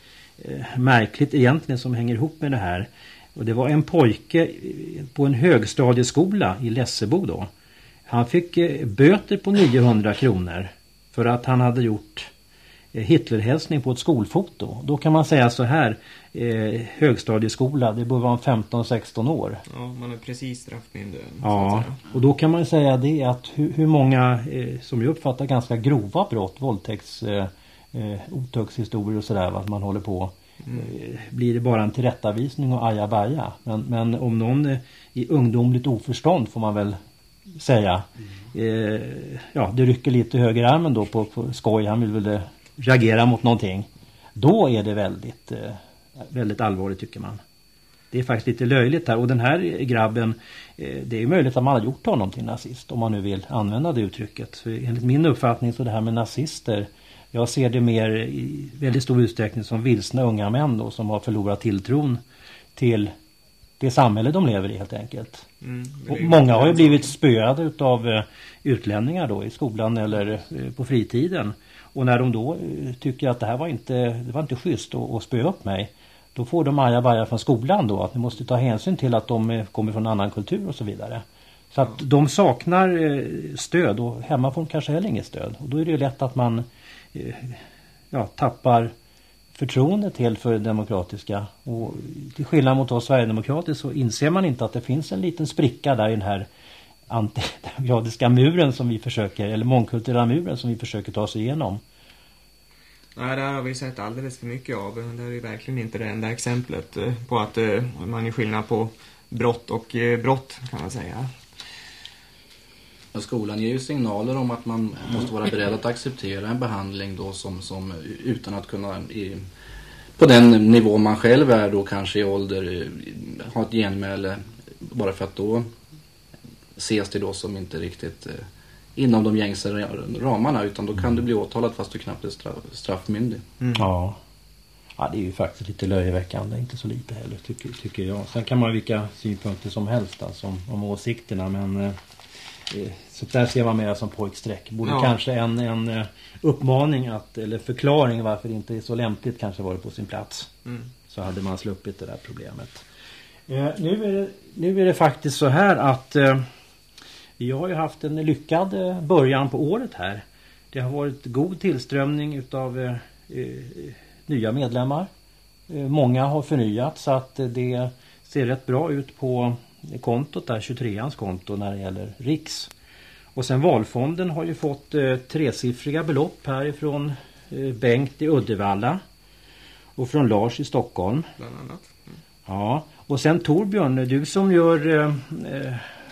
eh, märkligt egentligen, som hänger ihop med det här. Och det var en pojke på en högstadieskola i Lessebo då. Han fick eh, böter på niohundra kronor för att han hade gjort eh, Hitlerhälsning på ett skolfoto. Då kan man säga så här, eh, högstadieskola, det bör vara femton sexton år. Ja, man är precis straffmyndig. Ja, och då kan man säga det att hur, hur många eh, som jag uppfattar ganska grova brott, våldtäkts, eh, eh, otugshistorier och sådär, att man håller på. Mm. Eh, blir det bara en tillrättavisning och ajabaja. Men, men om någon eh, i ungdomligt oförstånd får man väl säga, eh, ja, det rycker lite höger armen då på, på skoj, han vill väl eh, reagera mot någonting. Då är det väldigt, eh, väldigt allvarligt tycker man. Det är faktiskt lite löjligt här. Och den här grabben, eh, det är möjligt att man har gjort honom till nazist, om man nu vill använda det uttrycket. För enligt min uppfattning så det här med nazister, jag ser det mer i väldigt stor utsträckning som vilsna unga män då, som har förlorat tilltron till det samhälle de lever i helt enkelt. Mm, och många har ju blivit spöade utav uh, utlänningar då i skolan eller uh, på fritiden. Och när de då uh, tycker att det här var inte, det var inte schysst att, att spöa upp mig, då får de ajabaja från skolan då, att ni måste ta hänsyn till att de uh, kommer från en annan kultur och så vidare. Så att de saknar uh, stöd, och hemma får de kanske heller inget stöd. Och då är det ju lätt att man uh, ja, tappar förtroende till för det demokratiska, och till skillnad mot oss sverigedemokrater så inser man inte att det finns en liten spricka där i den här antidemokratiska muren som vi försöker, eller mångkulturella muren som vi försöker ta oss igenom. Nej, det här har vi sett alldeles för mycket av. Det är ju verkligen inte det enda exemplet på att man är skillnad på brott och brott, kan man säga. Skolan ger ju signaler om att man måste vara beredd att acceptera en behandling då som, som utan att kunna i, på den nivå man själv är då kanske i ålder ha ett genmäle, bara för att då ses det då som inte riktigt eh, inom de gängse ramarna, utan då kan du bli åtalad fast du knappt är straff, straffmyndig. Mm. Ja. Ja, det är ju faktiskt lite löjeväckande, inte så lite heller tycker, tycker jag. Sen kan man ha vilka synpunkter som helst alltså, om, om åsikterna, men eh, så där ser man mer som pojksträck. Borde ja. kanske en, en uppmaning att, eller förklaring varför det inte är så lämpligt kanske varit på sin plats. Mm. Så hade man sluppit det där problemet. Eh, nu, är det, nu är det faktiskt så här att eh, vi har ju haft en lyckad eh, början på året här. Det har varit god tillströmning utav eh, eh, nya medlemmar. Eh, många har förnyat, så att eh, det ser rätt bra ut på kontot där, tjugotreans konto när det gäller Riks. Och sen valfonden har ju fått eh, tresiffriga belopp härifrån eh, Bengt i Uddevalla och från Lars i Stockholm. Bland annat. Mm. Ja, och sen Torbjörn, du som gör eh, eh,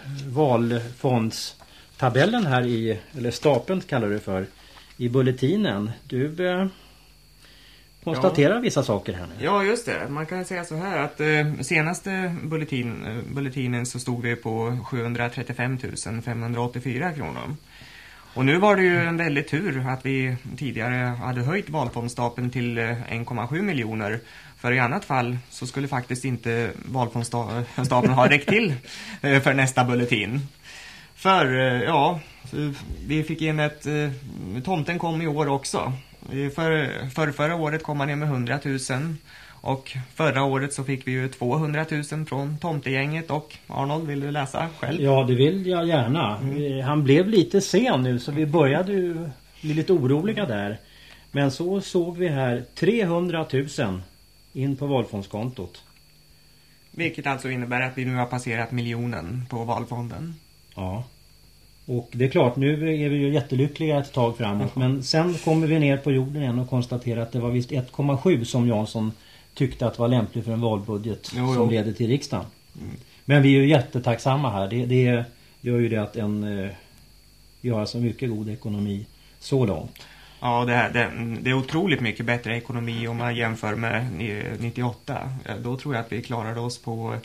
valfondstabellen här i, eller stapeln kallar du för, i bulletinen. Du eh, konstaterar ja. vissa saker här nu. Ja, just det. Man kan säga så här att eh, senaste bulletin, eh, bulletinen så stod vi på sjuhundratrettiofem tusen femhundraåttiofyra kronor. Och nu var det ju en väldigt tur att vi tidigare hade höjt valfondstapeln till eh, en komma sju miljoner. För i annat fall så skulle faktiskt inte valfondstapeln ha räckt till eh, för nästa bulletin. För eh, ja, vi fick in ett... Eh, tomten kom i år också. För, för förra året kom man ner med hundra tusen, och förra året så fick vi ju tvåhundra tusen från tomtegänget. Och Arnold, vill du läsa själv? Ja, det vill jag gärna. Mm. Han blev lite sen nu, så vi började ju bli lite oroliga där. Men så såg vi här trehundra tusen in på valfondskontot. Vilket alltså innebär att vi nu har passerat miljonen på valfonden. Ja. Och det är klart, nu är vi ju jättelyckliga ett tag framåt. Men sen kommer vi ner på jorden igen och konstaterar att det var visst ett komma sju som Jansson tyckte att var lämpligt för en valbudget jo, som jo. leder till riksdagen. Mm. Men vi är ju jättetacksamma här. Det, det gör ju det att en, vi har alltså mycket god ekonomi så långt. Ja, det, här, det, det är otroligt mycket bättre ekonomi om man jämför med nittioåtta. Då tror jag att vi klarade oss på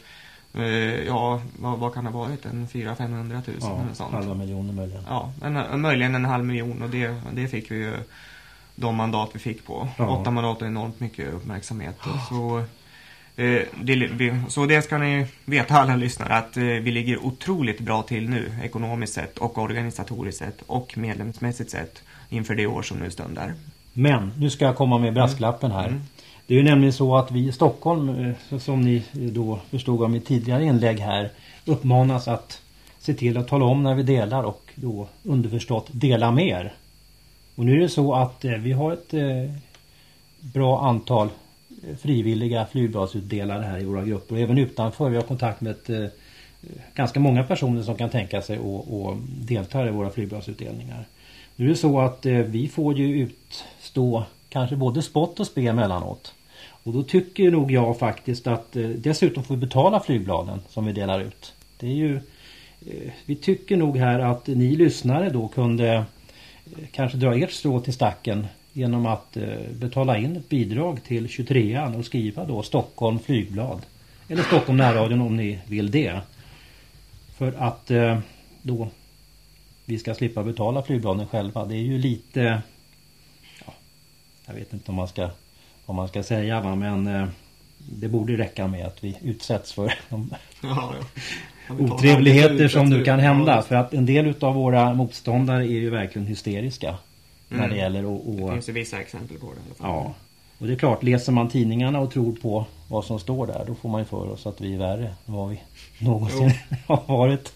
Eh, ja, vad, vad kan det ha varit? En fyra till femhundra tusen ja, eller sånt. halva miljoner möjligen. Ja, en, möjligen en halv miljon, och det, det fick vi ju de mandat vi fick på. Ja. Åtta mandat är enormt mycket uppmärksamhet. Oh. Så, eh, det, vi, så det ska ni veta, alla lyssnare, att eh, vi ligger otroligt bra till nu, ekonomiskt sett och organisatoriskt sett och medlemsmässigt sett inför det år som nu stundar. Men nu ska jag komma med brasklappen här. Mm. Det är ju nämligen så att vi i Stockholm, som ni då förstod av mitt tidigare inlägg här, uppmanas att se till att tala om när vi delar och då underförstått dela mer. Och nu är det så att eh, vi har ett eh, bra antal frivilliga flygbladsutdelare här i våra grupper. Och även utanför, vi har kontakt med ett, eh, ganska många personer som kan tänka sig att delta i våra flygbladsutdelningar. Nu är det så att eh, vi får ju utstå kanske både spott och spe emellanåt. Och då tycker nog jag faktiskt att eh, dessutom får vi betala flygbladen som vi delar ut. Det är ju, eh, vi tycker nog här att ni lyssnare då kunde eh, kanske dra ert strå till stacken genom att eh, betala in ett bidrag till tjugotrean och skriva då Stockholm flygblad. Eller Stockholm närradion om ni vill det. För att eh, då vi ska slippa betala flygbladen själva. Det är ju lite, ja, jag vet inte om man ska, om man ska säga, va? Men eh, det borde räcka med att vi utsätts för de ja, ja. otrevligheter som nu kan hända. För att en del av våra motståndare är ju verkligen hysteriska mm. när det gäller att... Och, det finns ju vissa exempel på det i alla fall. Ja, och det är klart, läser man tidningarna och tror på vad som står där, då får man ju för oss att vi är värre än vad vi någonsin har varit.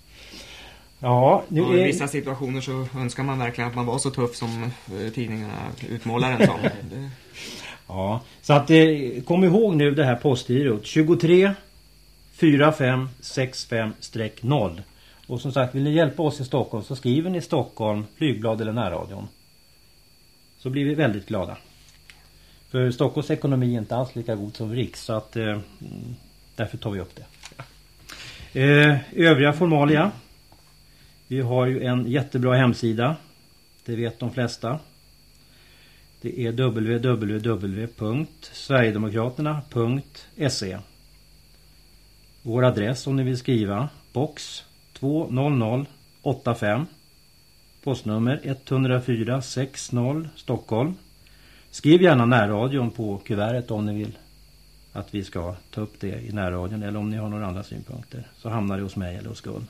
Ja, nu ja, i är... vissa situationer så önskar man verkligen att man var så tuff som tidningarna utmålar en som. det... Ja, så att eh, kom ihåg nu det här postgirot tjugotre fyrtiofem sextiofem noll. Och som sagt, vill ni hjälpa oss i Stockholm så skriver ni Stockholm, flygblad eller närradion. Så blir vi väldigt glada. För Stockholms ekonomi är inte alls lika god som Riks, så att eh, därför tar vi upp det. Eh, övriga formalia. Vi har ju en jättebra hemsida. Det vet de flesta. Det är w w w punkt sverigedemokraterna punkt se. Vår adress om ni vill skriva. Box två noll noll åtta fem. Postnummer ett noll fyra sex noll Stockholm. Skriv gärna närradion på kuvertet om ni vill att vi ska ta upp det i närradion. Eller om ni har några andra synpunkter. Så hamnar det hos mig eller hos Gun.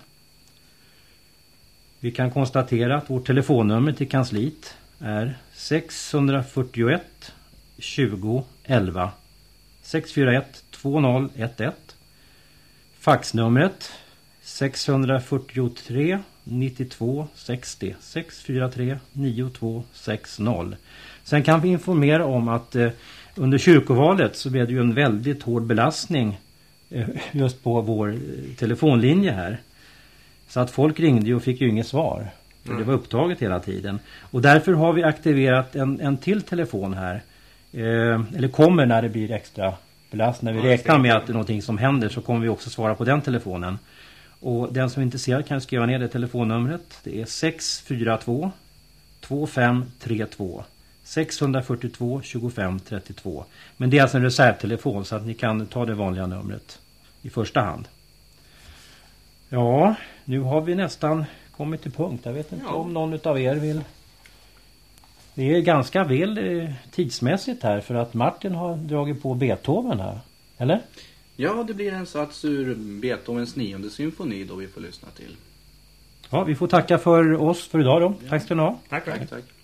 Vi kan konstatera att vårt telefonnummer till kansliet är sex fyra ett tjugo elva. sex fyra ett två noll ett ett. Faxnumret sex fyra tre nittiotvå sextio. sex fyra tre nio två sex noll. Sen kan vi informera om att eh, under kyrkovalet så blev det ju en väldigt hård belastning eh, just på vår eh, telefonlinje här. Så att folk ringde ju och fick ju inget svar. För mm. det var upptaget hela tiden. Och därför har vi aktiverat en, en till telefon här. Eh, eller kommer när det blir extra belastning. När vi ja, räknar med att det är någonting som händer så kommer vi också svara på den telefonen. Och den som är intresserad kan skriva ner det telefonnumret. Det är sex fyra två två fem tre två. sex fyra två tjugofem trettiotvå. Men det är alltså en reservtelefon så att ni kan ta det vanliga numret i första hand. Ja, nu har vi nästan kommit till punkt. Jag vet inte ja. om någon av er vill... Det är ganska väl eh, tidsmässigt här för att Martin har dragit på Beethoven här. Eller? Ja, det blir en sats ur Beethovens nionde symfoni då vi får lyssna till. Ja, vi får tacka för oss för idag då. Ja. Tack ska ni ha. Tack, tack. tack, tack.